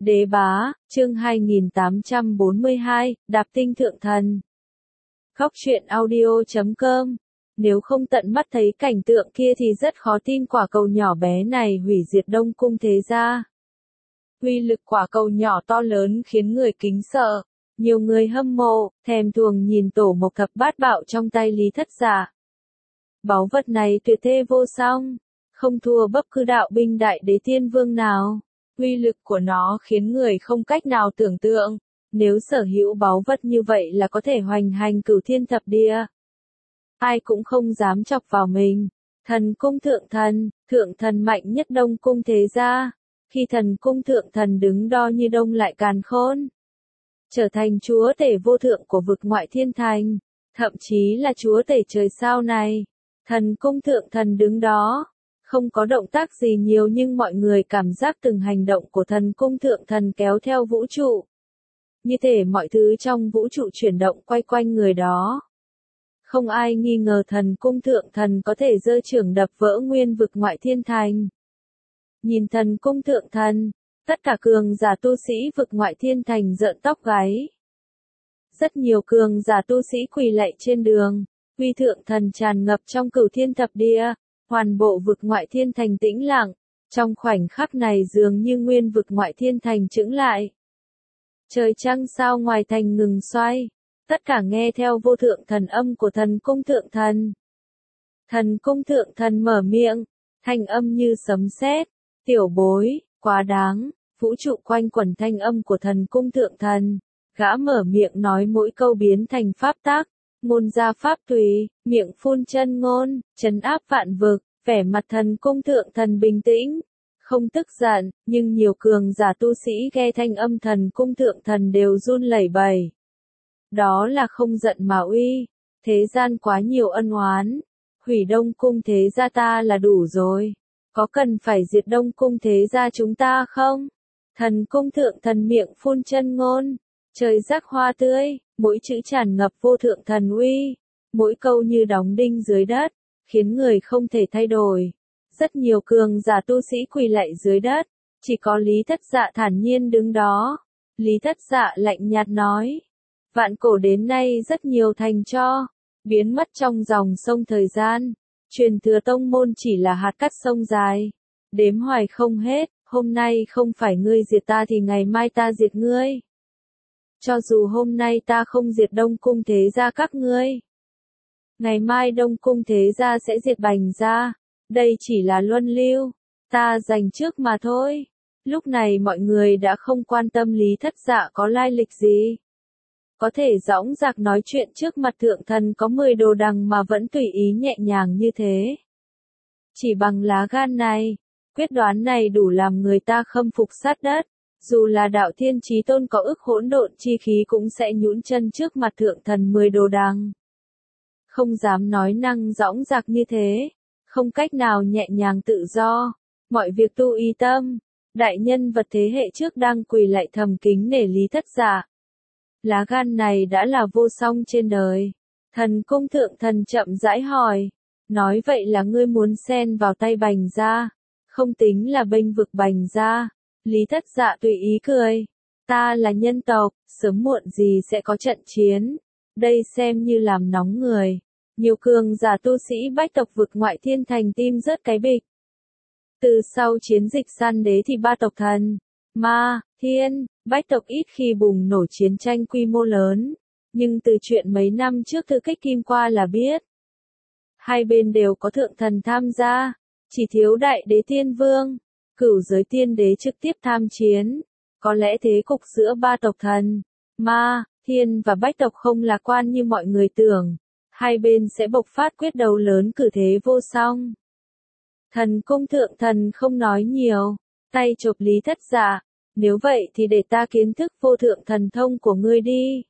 Đế bá, chương 2842, Đạp tinh thượng thần. Khóc chuyện audio.com. Nếu không tận mắt thấy cảnh tượng kia thì rất khó tin quả cầu nhỏ bé này hủy diệt Đông Cung thế gia. Uy lực quả cầu nhỏ to lớn khiến người kính sợ. Nhiều người hâm mộ, thèm thuồng nhìn tổ mộc thập bát bạo trong tay Lý Thất Dạ. Báu vật này tuyệt thế vô song, không thua bất cứ đạo binh đại đế tiên vương nào. Uy lực của nó khiến người không cách nào tưởng tượng, nếu sở hữu báu vật như vậy là có thể hoành hành cửu thiên thập địa. Ai cũng không dám chọc vào mình. Thần cung thượng thần mạnh nhất Đông Cung thế gia. Khi thần cung thượng thần đứng đo như đông lại càn khôn, trở thành chúa tể vô thượng của vực ngoại thiên thành, thậm chí là chúa tể trời sao này. Thần cung thượng thần đứng đó, không có động tác gì nhiều nhưng mọi người cảm giác từng hành động của thần cung thượng thần kéo theo vũ trụ. Như thể mọi thứ trong vũ trụ chuyển động quay quanh người đó. Không ai nghi ngờ thần cung thượng thần có thể giơ chưởng đập vỡ nguyên vực ngoại thiên thành. Nhìn thần cung thượng thần, tất cả cường giả tu sĩ vực ngoại thiên thành rợn tóc gáy. Rất nhiều cường giả tu sĩ quỳ lạy trên đường, uy thượng thần tràn ngập trong cửu thiên thập địa, hoàn bộ vực ngoại thiên thành tĩnh lặng, trong khoảnh khắc này dường như nguyên vực ngoại thiên thành chững lại. Trời trăng sao ngoài thành ngừng xoay, tất cả nghe theo vô thượng thần âm của thần cung thượng thần. Thần cung thượng thần mở miệng, thanh âm như sấm sét, tiểu bối, quá đáng, vũ trụ quanh quẩn thanh âm của thần cung thượng thần. Gã mở miệng nói mỗi câu biến thành pháp tắc, ngôn ra pháp tùy, miệng phun chân ngôn, trấn áp vạn vực, vẻ mặt thần cung thượng thần bình tĩnh, không tức giận, nhưng nhiều cường giả tu sĩ nghe thanh âm thần cung thượng thần đều run lẩy bẩy. Đó là không giận mà uy, thế gian quá nhiều ân oán, hủy Đông Cung thế gia ta là đủ rồi, có cần phải diệt Đông Cung thế gia chúng ta không? Thần cung thượng thần miệng phun chân ngôn, trời rắc hoa tươi, mỗi chữ tràn ngập vô thượng thần uy, mỗi câu như đóng đinh dưới đất, khiến người không thể thay đổi. Rất nhiều cường giả tu sĩ quỳ lạy dưới đất, chỉ có Lý Thất Dạ thản nhiên đứng đó. Lý Thất Dạ lạnh nhạt nói, vạn cổ đến nay rất nhiều thành cho biến mất trong dòng sông thời gian, truyền thừa tông môn chỉ là hạt cát sông dài, đếm hoài không hết, hôm nay không phải ngươi diệt ta thì ngày mai ta diệt ngươi. Cho dù hôm nay ta không diệt Đông Cung thế gia các ngươi, ngày mai Đông Cung thế gia sẽ diệt Bành gia, đây chỉ là luân lưu, ta giành trước mà thôi. Lúc này mọi người đã không quan tâm Lý Thất Dạ có lai lịch gì. Có thể dõng dạc nói chuyện trước mặt thượng thần có 10 đồ đằng mà vẫn tùy ý nhẹ nhàng như thế. Chỉ bằng lá gan này, quyết đoán này đủ làm người ta khâm phục sát đất. Dù là đạo thiên chí tôn có ức hỗn độn chi khí cũng sẽ nhũn chân trước mặt thượng thần 10 đồ đằng. Không dám nói năng dõng dạc như thế, không cách nào nhẹ nhàng tự do, mọi việc tu y tâm. Đại nhân vật thế hệ trước đang quỳ lạy thầm kính nể Lý Thất Dạ. Lá gan này đã là vô song trên đời. Thần cung thượng thần chậm rãi hỏi, nói vậy là ngươi muốn xen vào tay Bành gia, không tính là bênh vực Bành gia. Lý Thất Dạ tùy ý cười, ta là nhân tộc, sớm muộn gì sẽ có trận chiến, đây xem như làm nóng người. Nhiều cường giả tu sĩ bách tộc vực ngoại thiên thành tim rớt cái bịch. Từ sau chiến dịch săn đế thì ba tộc thần, ma, thiên, bách tộc ít khi bùng nổ chiến tranh quy mô lớn, nhưng từ chuyện mấy năm trước Thư Kích Kim qua là biết. Hai bên đều có thượng thần tham gia, chỉ thiếu đại đế tiên vương, cửu giới tiên đế trực tiếp tham chiến. Có lẽ thế cục giữa ba tộc thần, ma, thiên và bách tộc không lạc quan như mọi người tưởng. Hai bên sẽ bộc phát quyết đấu lớn cử thế vô song. Thần cung thượng thần không nói nhiều, tay chộp Lý Thất Dạ, nếu vậy thì để ta kiến thức vô thượng thần thông của ngươi đi.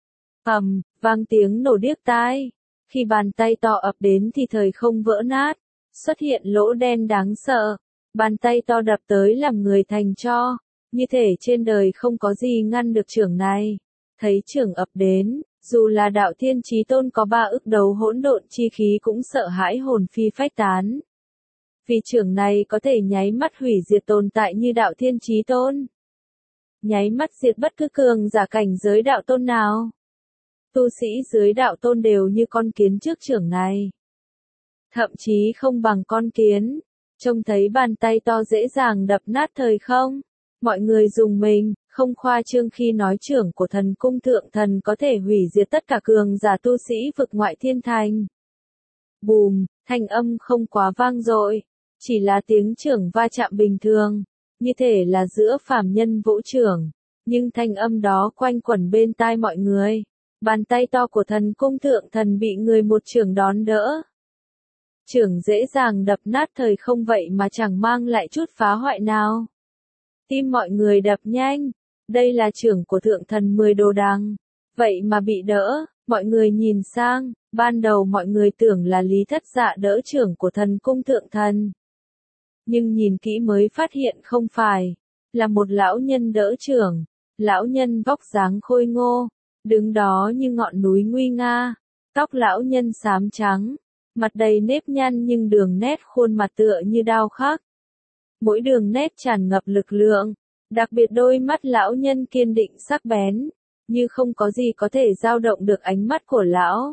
Vang tiếng nổ điếc tai, khi bàn tay to ập đến thì thời không vỡ nát, xuất hiện lỗ đen đáng sợ, bàn tay to đập tới làm người thành tro, như thể trên đời không có gì ngăn được chưởng này. Thấy chưởng ập đến, dù là đạo thiên chí tôn có 3 ức đầu hỗn độn chi khí cũng sợ hãi hồn phi phách tán. Vì chưởng này có thể nháy mắt hủy diệt tồn tại như đạo thiên chí tôn. nháy mắt diệt bất cứ cường giả cảnh giới đạo tôn nào. Tu sĩ dưới đạo tôn đều như con kiến trước chưởng này. Thậm chí không bằng con kiến, trông thấy bàn tay to dễ dàng đập nát thời không. Mọi người dùng mình, không khoa trương khi nói chưởng của thần cung thượng thần có thể hủy diệt tất cả cường giả tu sĩ vực ngoại thiên thành. Bùm, thanh âm không quá vang dội, chỉ là tiếng chưởng va chạm bình thường, như thể là giữa phàm nhân vỗ chưởng, nhưng thanh âm đó quanh quẩn bên tai mọi người. Bàn tay to của thần cung thượng thần bị người một chưởng đón đỡ. Chưởng dễ dàng đập nát thời không vậy mà chẳng mang lại chút phá hoại nào. Tim mọi người đập nhanh, đây là chưởng của thượng thần 10 đồ đằng, vậy mà bị đỡ. Mọi người nhìn sang, ban đầu mọi người tưởng là Lý Thất Dạ đỡ chưởng của thần cung thượng thần. Nhưng nhìn kỹ mới phát hiện không phải, là một lão nhân đỡ chưởng. Lão nhân vóc dáng khôi ngô, đứng đó như ngọn núi nguy nga, tóc lão nhân xám trắng, mặt đầy nếp nhăn nhưng đường nét khuôn mặt tựa như đao khắc. Mỗi đường nét tràn ngập lực lượng, đặc biệt đôi mắt lão nhân kiên định sắc bén, như không có gì có thể dao động được ánh mắt của lão.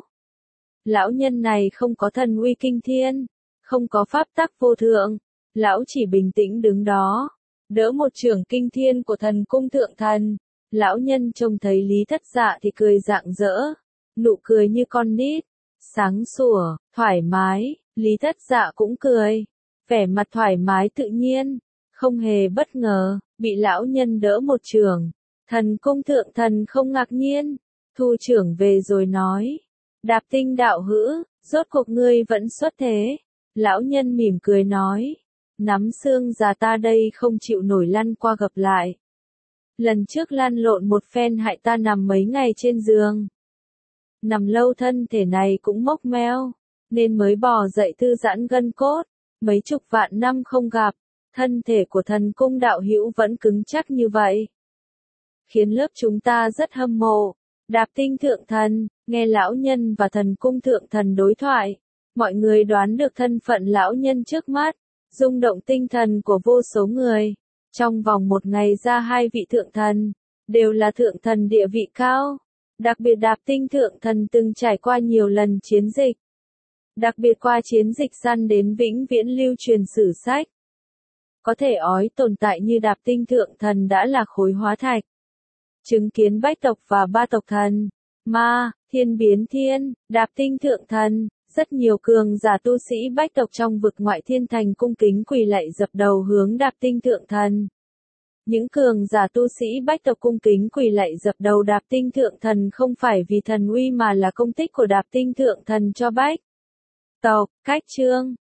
Lão nhân này không có thần uy kinh thiên, không có pháp tắc vô thượng, lão chỉ bình tĩnh đứng đó, đỡ một chưởng kinh thiên của thần cung thượng thần. Lão nhân trông thấy Lý Thất Dạ thì cười rạng rỡ, nụ cười như con nít, sáng sủa, thoải mái. Lý Thất Dạ cũng cười, vẻ mặt thoải mái tự nhiên, không hề bất ngờ, bị lão nhân đỡ một chưởng. Thần cung thượng thần không ngạc nhiên, thu chưởng về rồi nói, Đạp Tinh đạo hữu, rốt cuộc ngươi vẫn xuất thế. Lão nhân mỉm cười nói, nắm xương già ta đây không chịu nổi lăn qua gặp lại. Lần trước lăn lộn một phen hại ta nằm mấy ngày trên giường. Nằm lâu thân thể này cũng mốc meo, nên mới bò dậy thư giãn gân cốt. Mấy chục vạn năm không gặp, thân thể của thần cung đạo hữu vẫn cứng chắc như vậy, khiến lớp chúng ta rất hâm mộ. Đạp Tinh thượng thần, nghe lão nhân và thần cung thượng thần đối thoại, mọi người đoán được thân phận lão nhân trước mắt, rung động tinh thần của vô số người. Trong vòng một ngày ra 2 vị thượng thần, đều là thượng thần địa vị cao. Đặc biệt Đạp Tinh thượng thần từng trải qua nhiều lần chiến dịch. Đặc biệt qua chiến dịch săn đến vĩnh viễn lưu truyền sử sách. Có thể ói tồn tại như Đạp Tinh thượng thần đã là khối hóa thạch. Chứng kiến bách tộc và ba tộc thần, ma, thiên biến thiên, Đạp Tinh thượng thần. Rất nhiều cường giả tu sĩ bách tộc trong vực ngoại thiên thành cung kính quỳ lạy dập đầu hướng Đạp Tinh thượng thần. Những cường giả tu sĩ bách tộc cung kính quỳ lạy dập đầu Đạp Tinh thượng thần không phải vì thần uy mà là công tích của Đạp Tinh thượng thần cho bách tộc. Cách chương